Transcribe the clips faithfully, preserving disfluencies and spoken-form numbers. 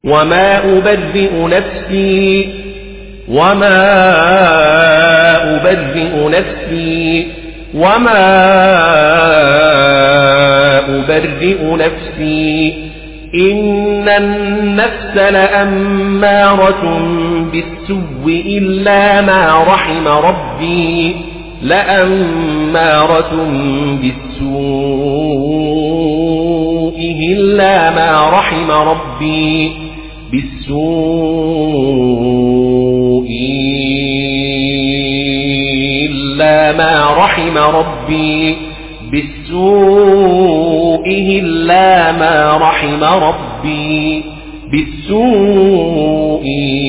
وما أبرئ نفسي وما أبرئ نفسي وما أبرئ نفسي إن النفس لأمارة بالسوء إلا ما رحم ربي لأمارة بالسوء إلا ما رحم ربي بالسوء إلا ما رحم ربي بالسوء إلا ما رحم ربي بالسوء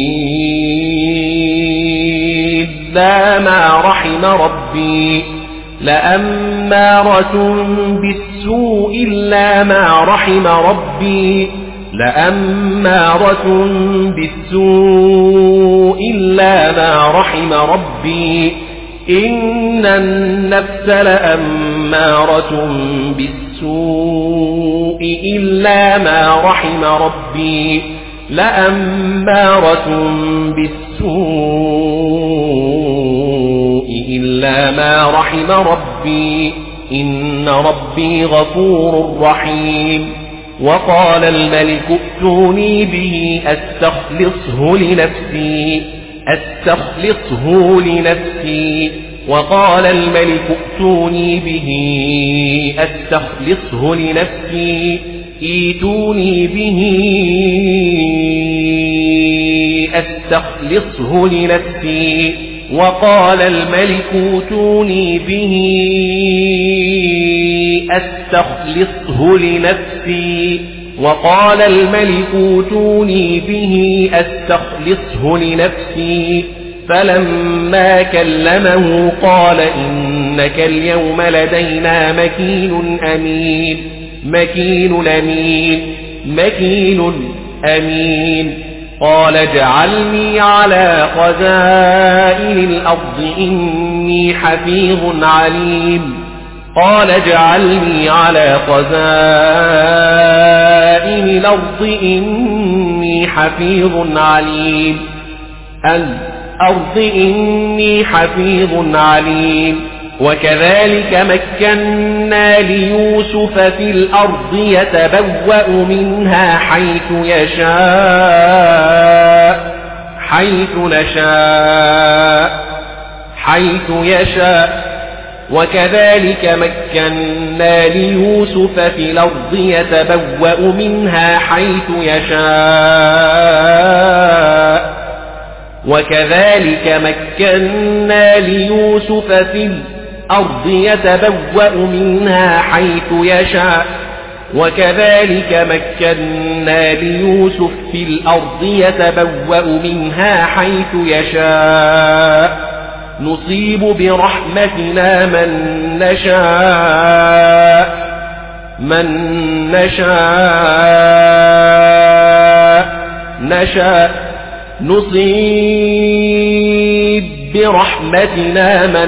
إلا ما رحم ربي لأمارة بالسوء إلا ما رحم ربي لأمارة بالسوء إلا ما رحم ربي إن النفس لأمارة بالسوء إلا ما رحم ربي لأمارة بالسوء إلا ما رحم ربي إن ربي غفور رحيم وقال الملك ائتوني به أستخلصه لنفسي أستخلصه لنفسي وقال الملك ائتوني به أستخلصه لنفسي ائتوني به أستخلصه لنفسي وقال الملك ائتوني به أستخلصه لنفسي وقال الملك ائتوني به أستخلصه لنفسي فلما كلمه قال إنك اليوم لدينا مكين أمين مكين أمين مكين أمين قال اجعلني على خزائن الأرض إني حفيظ عليم قال اجعلني على خزائن الأرض إني حفيظ عليم الأرض إني حفيظ عليم وكذلك مكنا ليوسف في الأرض يتبوأ منها حيث يشاء حيث نشاء حيث يشاء وكذلك مكنا ليوسف في الأرض يتبوأ منها حيث يشاء وكذلك مكنا ليوسف في الأرض يتبوأ منها حيث يشاء وكذلك مكنا ليوسف في الأرض يتبوأ منها حيث يشاء نصيب برحمتنا من نشاء من نشاء نشاء نصيب برحمتنا من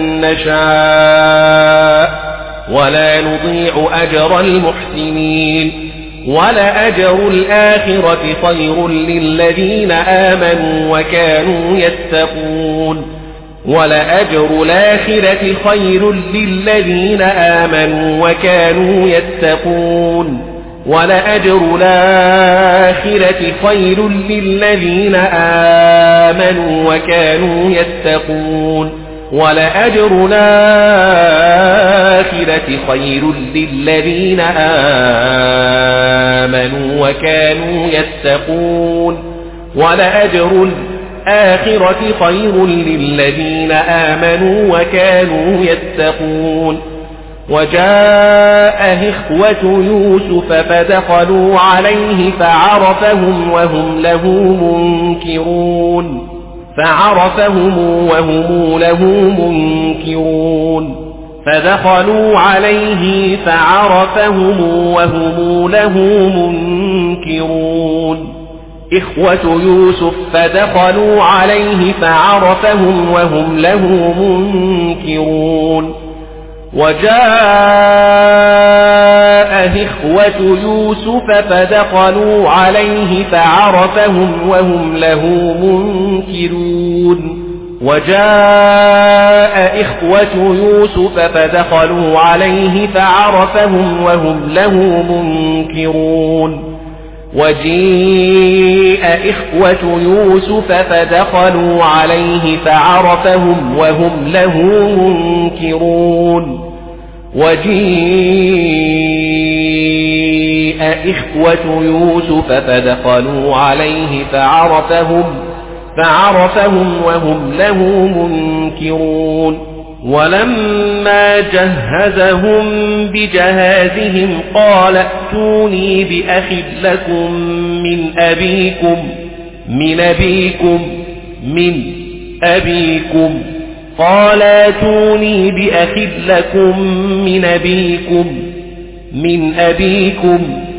نشاء ولا نضيع أجر المحسنين ولأجر الآخرة خير للذين آمنوا وكانوا يتقون ولأجر الآخرة خير للذين آمنوا وكانوا يتقون ولأجر الآخرة خير للذين آمنوا وكانوا يتقون ولأجر الآخرة خير للذين آمنوا وكانوا يتقون ولأجر الآخرة خير للذين آمنوا وكانوا يتقون وجاء إخوة يوسف فدخلوا عليه فعرفهم وهم له منكرون فعرفهم وهم له منكرون فدخلوا عليه فعرفهم وهم له منكرون إخوة يوسف فدخلوا عليه فعرفهم وهم له منكرون وجاء إخوة يوسف فدخلوا عليه فعرفهم وهم له منكرون وجاء إخوة يوسف فدخلوا عليه فعرفهم وهم له منكرون وجيء إخوة يوسف فدخلوا عليه فعرفهم وهم له منكرون وجيء إخوة يوسف فدخلوا عليه فعرفهم فعرفهم وهم له منكرون ولما جهزهم بجهازهم قال ائتوني بأخ لكم من أبيكم من أبيكم من أبيكم قال ائتوني بأخ لكم من أبيكم من أبيكم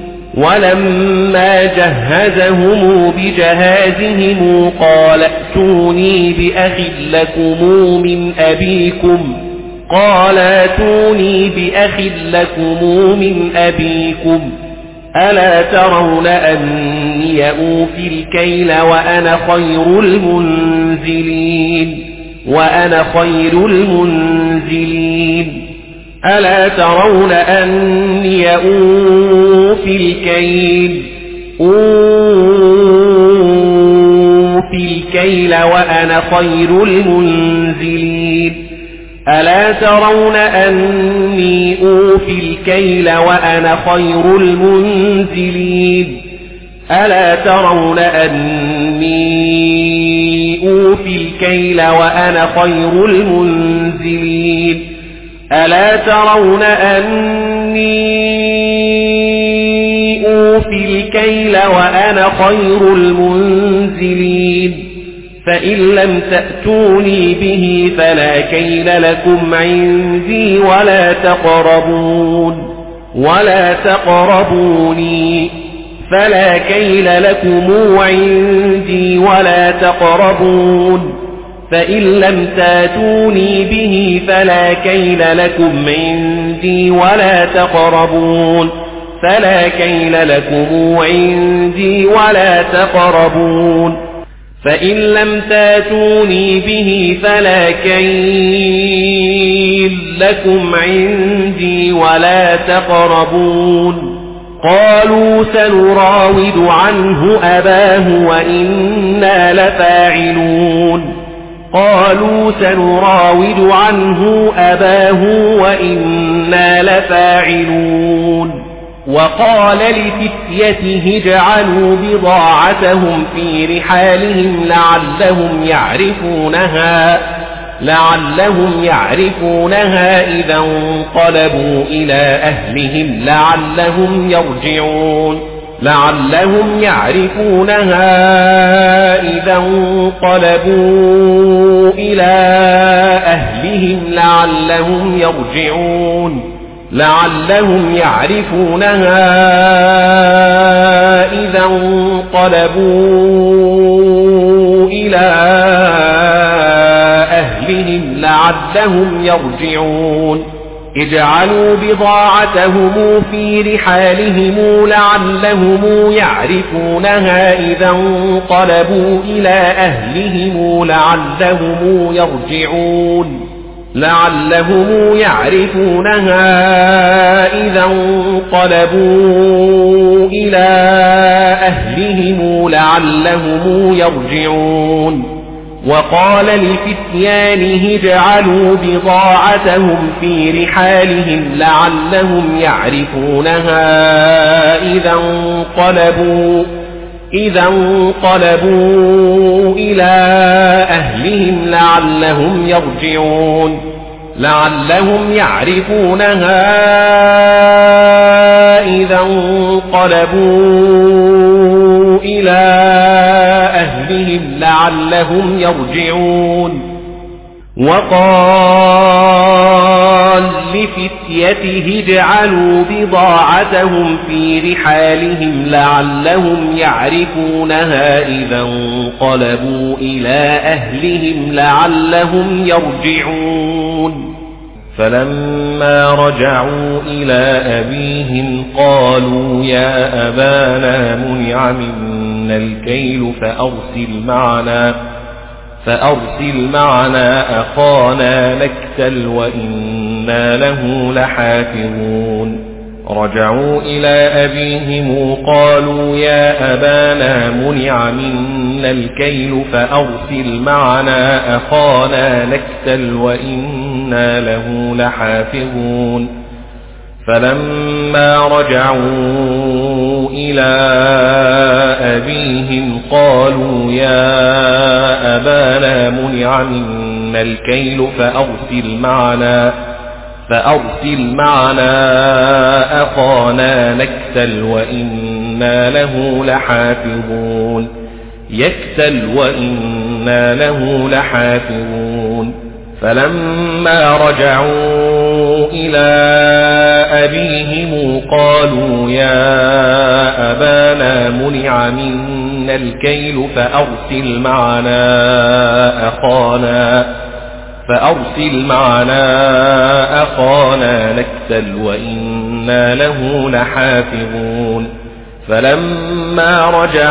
ولما جهزهم بجهازهم قال ائتوني بأخ لكم من أبيكم قال ائتوني بأخ لكم من أبيكم ألا ترون أني أوفي الكيل وأنا خير المنزلين وأنا خير المنزلين ألا ترون أني أوفي الكيل أوفي الكيل وأنا خير المنزلين ألا ترون أني أوفي الكيل وأنا خير المنزلين ألا ترون أني أوفي الكيل وأنا خير المنزلين ألا ترون أني أوفي الكيل وأنا خير المنزلين فإن لم تأتوني به فلا كيل لكم عندي ولا تقربون ولا تقربوني فلا كيل لكم عندي ولا تقربون فإن لم تاتوني به فلا كيل لكم عندي ولا تقربون فلا كيل لكم عندي ولا تقربون فإن لم تاتوني به فلا كيل لكم عندي ولا تقربون قالوا سنراود عنه أباه وإنا لفاعلون قالوا سنراود عنه أباه وإنا لفاعلون وقال لفتيته اجعلوا بضاعتهم في رحالهم لعلهم يعرفونها لعلهم يعرفونها إذا انقلبوا إلى أهلهم لعلهم يرجعون لعلهم يعرفونها إذا انقلبوا إلى أهلهم لعلهم يرجعون لعلهم يعرفونها إذا انقلبوا إلى أهلهم لعلهم يرجعون اجعلوا بضاعتهم في رحالهم لعلهم يعرفونها إذا انقلبوا إلى أهلهم لعلهم يرجعون لعلهم يعرفونها إذا انقلبوا إلى أهلهم لعلهم يرجعون وقال لفتيانه اجعلوا بضاعتهم في رحالهم لعلهم يعرفونها إذا انقلبوا إذا انقلبوا إلى أهلهم لعلهم يرجعون لعلهم يعرفونها إذا انقلبوا إلى أهلهم لعلهم يرجعون وقال لفتيته اجعلوا بضاعتهم في رحالهم لعلهم يعرفونها إذا انقلبوا إلى أهلهم لعلهم يرجعون فلما رجعوا إلى أبيهم قالوا يا أبانا منع منا الكيل فأرسل معنا فأرسل معنا أخانا نكتل وإنا له لحافظون رجعوا إلى أبيهم قالوا يا أبانا منع منا الكيل فأرسل معنا أخانا نكتل وإنا له لحافظون فلما رجعوا إلى أبيهم قالوا يا أبانا منع منا الكيل فأرسل معنا فأرسل معنا أخانا نكتل وإنا له لحافظون يكتل وإنا له لحافظون فلما رجعوا إلى أبيهم قالوا يا أبانا منع منا الكيل فأرسل معنا أخانا فأرسل معنا أخانا نكتل وإنا له لحافظون فلما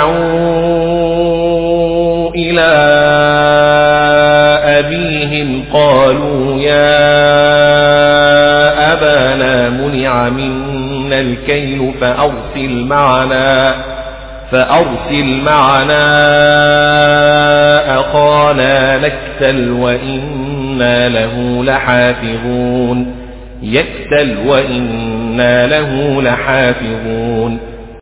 رجعوا إلى أبيهم قالوا يا أبانا منع منا الكيل فأرسل معنا فأرسل معنا أخانا نكتل وإنا له لحافظون يكتل وإنا له لحافظون